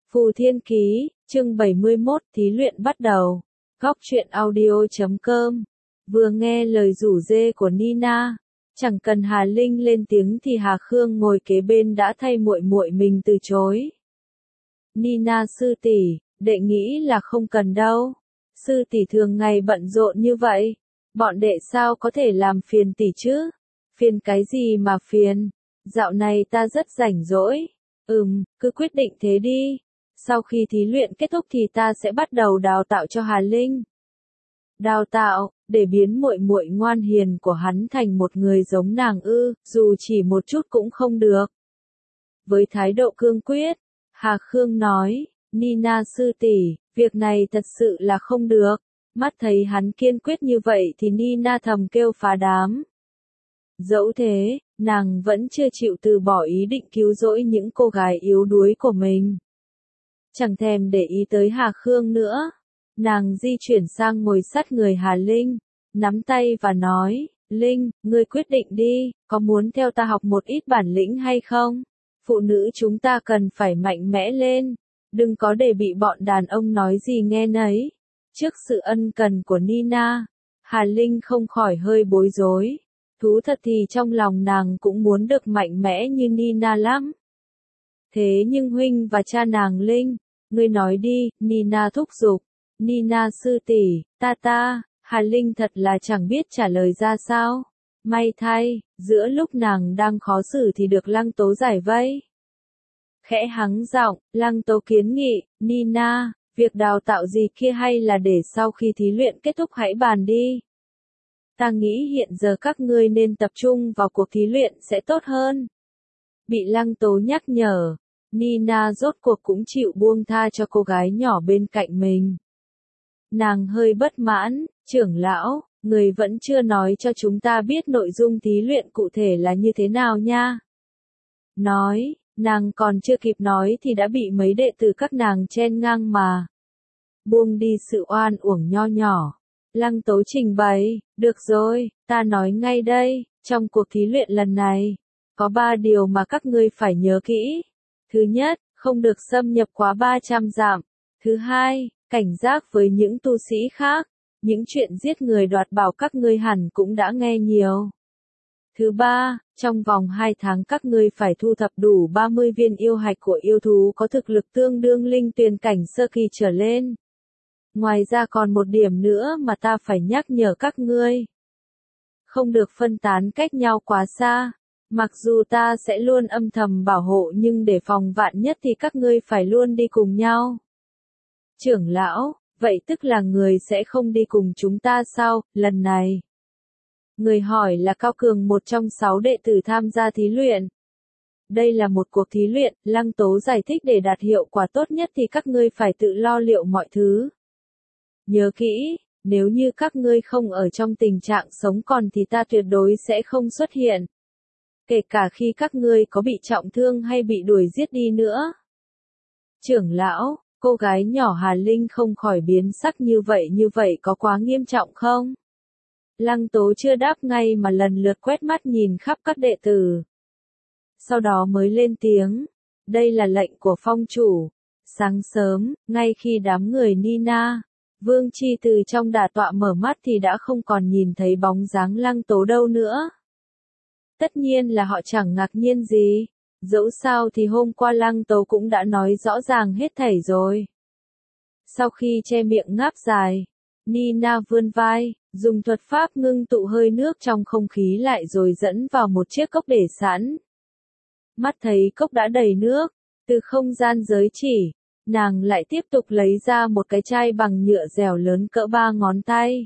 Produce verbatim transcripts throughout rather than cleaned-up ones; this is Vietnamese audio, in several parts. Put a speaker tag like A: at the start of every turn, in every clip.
A: Phù Thiên Ký, chương bảy mươi mốt, thí luyện bắt đầu. Góc truyện audio chấm com. Vừa nghe lời rủ rê của Nina, chẳng cần Hà Linh lên tiếng thì Hà Khương ngồi kế bên đã thay muội muội mình từ chối. Nina sư tỷ, đệ nghĩ là không cần đâu. Sư tỷ thường ngày bận rộn như vậy, bọn đệ sao có thể làm phiền tỷ chứ? Phiền cái gì mà phiền? Dạo này ta rất rảnh rỗi. Ừm, cứ quyết định thế đi. Sau khi thí luyện kết thúc thì ta sẽ bắt đầu đào tạo cho Hà Linh. Đào tạo, để biến muội muội ngoan hiền của hắn thành một người giống nàng ư, dù chỉ một chút cũng không được. Với thái độ cương quyết, Hà Khương nói, Nina sư tỷ, việc này thật sự là không được. Mắt thấy hắn kiên quyết như vậy thì Nina thầm kêu phá đám. Dẫu thế, nàng vẫn chưa chịu từ bỏ ý định cứu rỗi những cô gái yếu đuối của mình. Chẳng thèm để ý tới Hà Khương nữa. Nàng di chuyển sang ngồi sát người Hà Linh, nắm tay và nói, Linh, ngươi quyết định đi, có muốn theo ta học một ít bản lĩnh hay không? Phụ nữ chúng ta cần phải mạnh mẽ lên, đừng có để bị bọn đàn ông nói gì nghe nấy. Trước sự ân cần của Nina, Hà Linh không khỏi hơi bối rối. Thú thật thì trong lòng nàng cũng muốn được mạnh mẽ như Nina lắm. Thế nhưng huynh và cha nàng Linh, ngươi nói đi, Nina thúc giục. Nina sư tỷ, ta ta, Hà Linh thật là chẳng biết trả lời ra sao. May thay, giữa lúc nàng đang khó xử thì được Lăng Tố giải vây. Khẽ hắng giọng, Lăng Tố kiến nghị, Nina, việc đào tạo gì kia hay là để sau khi thí luyện kết thúc hãy bàn đi. Ta nghĩ hiện giờ các ngươi nên tập trung vào cuộc thí luyện sẽ tốt hơn. Bị Lăng Tố nhắc nhở, Nina rốt cuộc cũng chịu buông tha cho cô gái nhỏ bên cạnh mình. Nàng hơi bất mãn, trưởng lão, người vẫn chưa nói cho chúng ta biết nội dung thí luyện cụ thể là như thế nào nha. Nói, nàng còn chưa kịp nói thì đã bị mấy đệ tử các nàng chen ngang mà. Buông đi sự oan uổng nho nhỏ. Lăng Tố trình bày, được rồi, ta nói ngay đây, trong cuộc thí luyện lần này, có ba điều mà các ngươi phải nhớ kỹ. Thứ nhất, không được xâm nhập quá ba trăm dặm. Thứ hai, cảnh giác với những tu sĩ khác, những chuyện giết người đoạt bảo các ngươi hẳn cũng đã nghe nhiều. Thứ ba, trong vòng hai tháng các ngươi phải thu thập đủ ba mươi viên yêu hạch của yêu thú có thực lực tương đương linh tuyền cảnh sơ kỳ trở lên. Ngoài ra còn một điểm nữa mà ta phải nhắc nhở các ngươi. Không được phân tán cách nhau quá xa. Mặc dù ta sẽ luôn âm thầm bảo hộ nhưng để phòng vạn nhất thì các ngươi phải luôn đi cùng nhau. Trưởng lão, vậy tức là người sẽ không đi cùng chúng ta sao, lần này? Người hỏi là Cao Cường, một trong sáu đệ tử tham gia thí luyện. Đây là một cuộc thí luyện, Lăng Tố giải thích, để đạt hiệu quả tốt nhất thì các ngươi phải tự lo liệu mọi thứ. Nhớ kỹ, nếu như các ngươi không ở trong tình trạng sống còn thì ta tuyệt đối sẽ không xuất hiện. Kể cả khi các ngươi có bị trọng thương hay bị đuổi giết đi nữa. Trưởng lão, cô gái nhỏ Hà Linh không khỏi biến sắc, như vậy như vậy có quá nghiêm trọng không? Lăng Tố chưa đáp ngay mà lần lượt quét mắt nhìn khắp các đệ tử. Sau đó mới lên tiếng, đây là lệnh của phong chủ. Sáng sớm, ngay khi đám người Nina, Vương Chi từ trong đả tọa mở mắt thì đã không còn nhìn thấy bóng dáng Lăng Tố đâu nữa. Tất nhiên là họ chẳng ngạc nhiên gì, dẫu sao thì hôm qua Lăng Tố cũng đã nói rõ ràng hết thảy rồi. Sau khi che miệng ngáp dài, Nina vươn vai, dùng thuật pháp ngưng tụ hơi nước trong không khí lại rồi dẫn vào một chiếc cốc để sẵn. Mắt thấy cốc đã đầy nước, từ không gian giới chỉ, nàng lại tiếp tục lấy ra một cái chai bằng nhựa dẻo lớn cỡ ba ngón tay.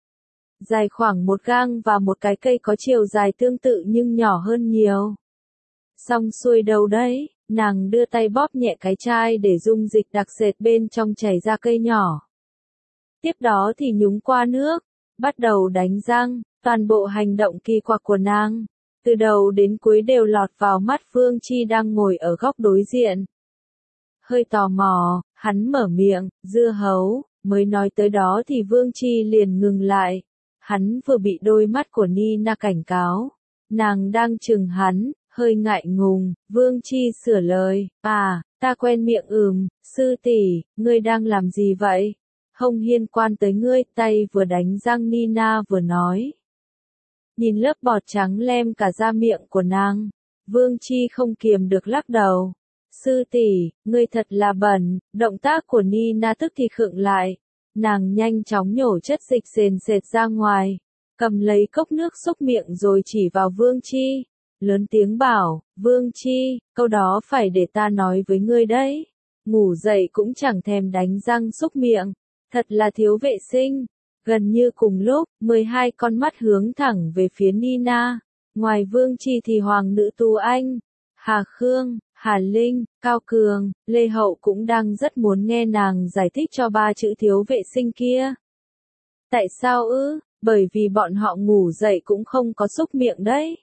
A: Dài khoảng một gang và một cái cây có chiều dài tương tự nhưng nhỏ hơn nhiều. Xong xuôi đâu đấy, nàng đưa tay bóp nhẹ cái chai để dung dịch đặc sệt bên trong chảy ra cây nhỏ. Tiếp đó thì nhúng qua nước, bắt đầu đánh răng, toàn bộ hành động kỳ quặc của nàng, từ đầu đến cuối đều lọt vào mắt Vương Chi đang ngồi ở góc đối diện. Hơi tò mò, hắn mở miệng, dưa hấu, mới nói tới đó thì Vương Chi liền ngừng lại. Hắn vừa bị đôi mắt của Nina cảnh cáo. Nàng đang chừng hắn, Hơi ngại ngùng, Vương Chi sửa lời, à, ta quen miệng ừm, sư tỷ, ngươi đang làm gì vậy? Không liên quan tới ngươi, tay vừa đánh răng Nina vừa nói. Nhìn lớp bọt trắng lem cả da miệng của nàng, Vương Chi không kiềm được lắc đầu. Sư tỷ, ngươi thật là bẩn, động tác của Nina tức thì khựng lại. Nàng nhanh chóng nhổ chất dịch sền sệt ra ngoài, cầm lấy cốc nước xúc miệng rồi chỉ vào Vương Chi, lớn tiếng bảo, Vương Chi, câu đó phải để ta nói với ngươi đấy. Ngủ dậy cũng chẳng thèm đánh răng xúc miệng, thật là thiếu vệ sinh. Gần như cùng lúc, mười hai con mắt hướng thẳng về phía Nina. Ngoài Vương Chi thì Hoàng nữ Tú Anh, Hà Khương, Hà Linh, Cao Cường, Lê Hậu cũng đang rất muốn nghe nàng giải thích cho ba chữ thiếu vệ sinh kia. Tại sao ư? Bởi vì bọn họ ngủ dậy cũng không có xúc miệng đấy.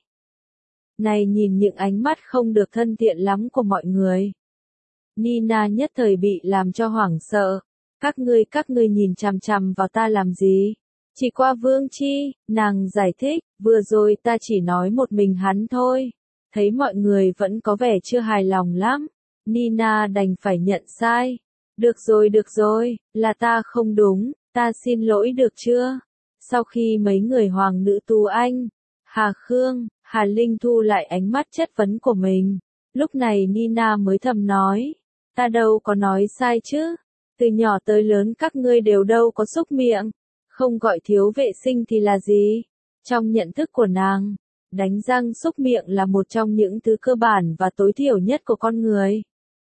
A: Này nhìn những ánh mắt không được thân thiện lắm của mọi người. Nina nhất thời bị làm cho hoảng sợ. Các ngươi các ngươi nhìn chằm chằm vào ta làm gì? Chỉ qua Vương Chi, nàng giải thích, vừa rồi ta chỉ nói một mình hắn thôi. Thấy mọi người vẫn có vẻ chưa hài lòng lắm. Nina đành phải nhận sai. Được rồi được rồi, là ta không đúng, ta xin lỗi được chưa? Sau khi mấy người Hoàng nữ Tú Anh, Hà Khương, Hà Linh thu lại ánh mắt chất vấn của mình, lúc này Nina mới thầm nói, ta đâu có nói sai chứ, từ nhỏ tới lớn các ngươi đều đâu có xúc miệng, không gọi thiếu vệ sinh thì là gì? Trong nhận thức của nàng, đánh răng xúc miệng là một trong những thứ cơ bản và tối thiểu nhất của con người.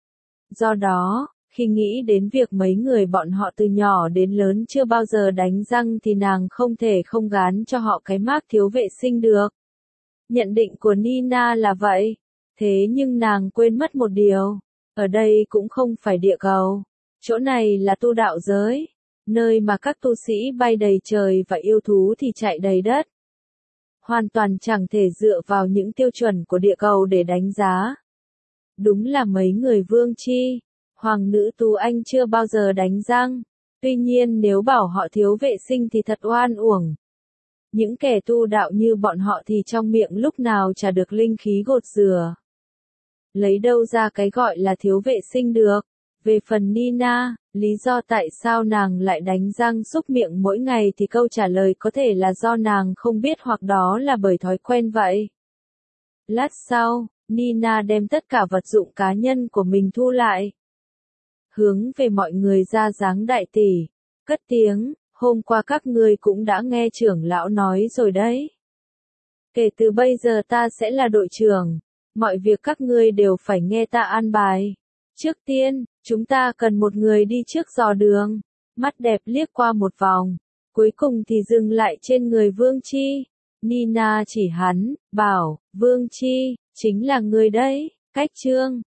A: Do đó, khi nghĩ đến việc mấy người bọn họ từ nhỏ đến lớn chưa bao giờ đánh răng thì nàng không thể không gán cho họ cái mác thiếu vệ sinh được. Nhận định của Nina là vậy, thế nhưng nàng quên mất một điều, ở đây cũng không phải địa cầu, chỗ này là tu đạo giới, nơi mà các tu sĩ bay đầy trời và yêu thú thì chạy đầy đất. Hoàn toàn chẳng thể dựa vào những tiêu chuẩn của địa cầu để đánh giá. Đúng là mấy người Vương Chi, Hoàng nữ Tú Anh chưa bao giờ đánh răng, tuy nhiên nếu bảo họ thiếu vệ sinh thì thật oan uổng. Những kẻ tu đạo như bọn họ thì trong miệng lúc nào chả được linh khí gột rửa. Lấy đâu ra cái gọi là thiếu vệ sinh được. Về phần Nina, lý do tại sao nàng lại đánh răng xúc miệng mỗi ngày thì câu trả lời có thể là do nàng không biết hoặc đó là bởi thói quen vậy. Lát sau, Nina đem tất cả vật dụng cá nhân của mình thu lại. Hướng về mọi người ra dáng đại tỷ, cất tiếng, hôm qua các ngươi cũng đã nghe trưởng lão nói rồi đấy. Kể từ bây giờ ta sẽ là đội trưởng, mọi việc các ngươi đều phải nghe ta an bài. Trước tiên, chúng ta cần một người đi trước dò đường. Mắt đẹp liếc qua một vòng, cuối cùng thì dừng lại trên người Vương Chi. Nina chỉ hắn, bảo, Vương Chi, chính là người đấy, cách chương.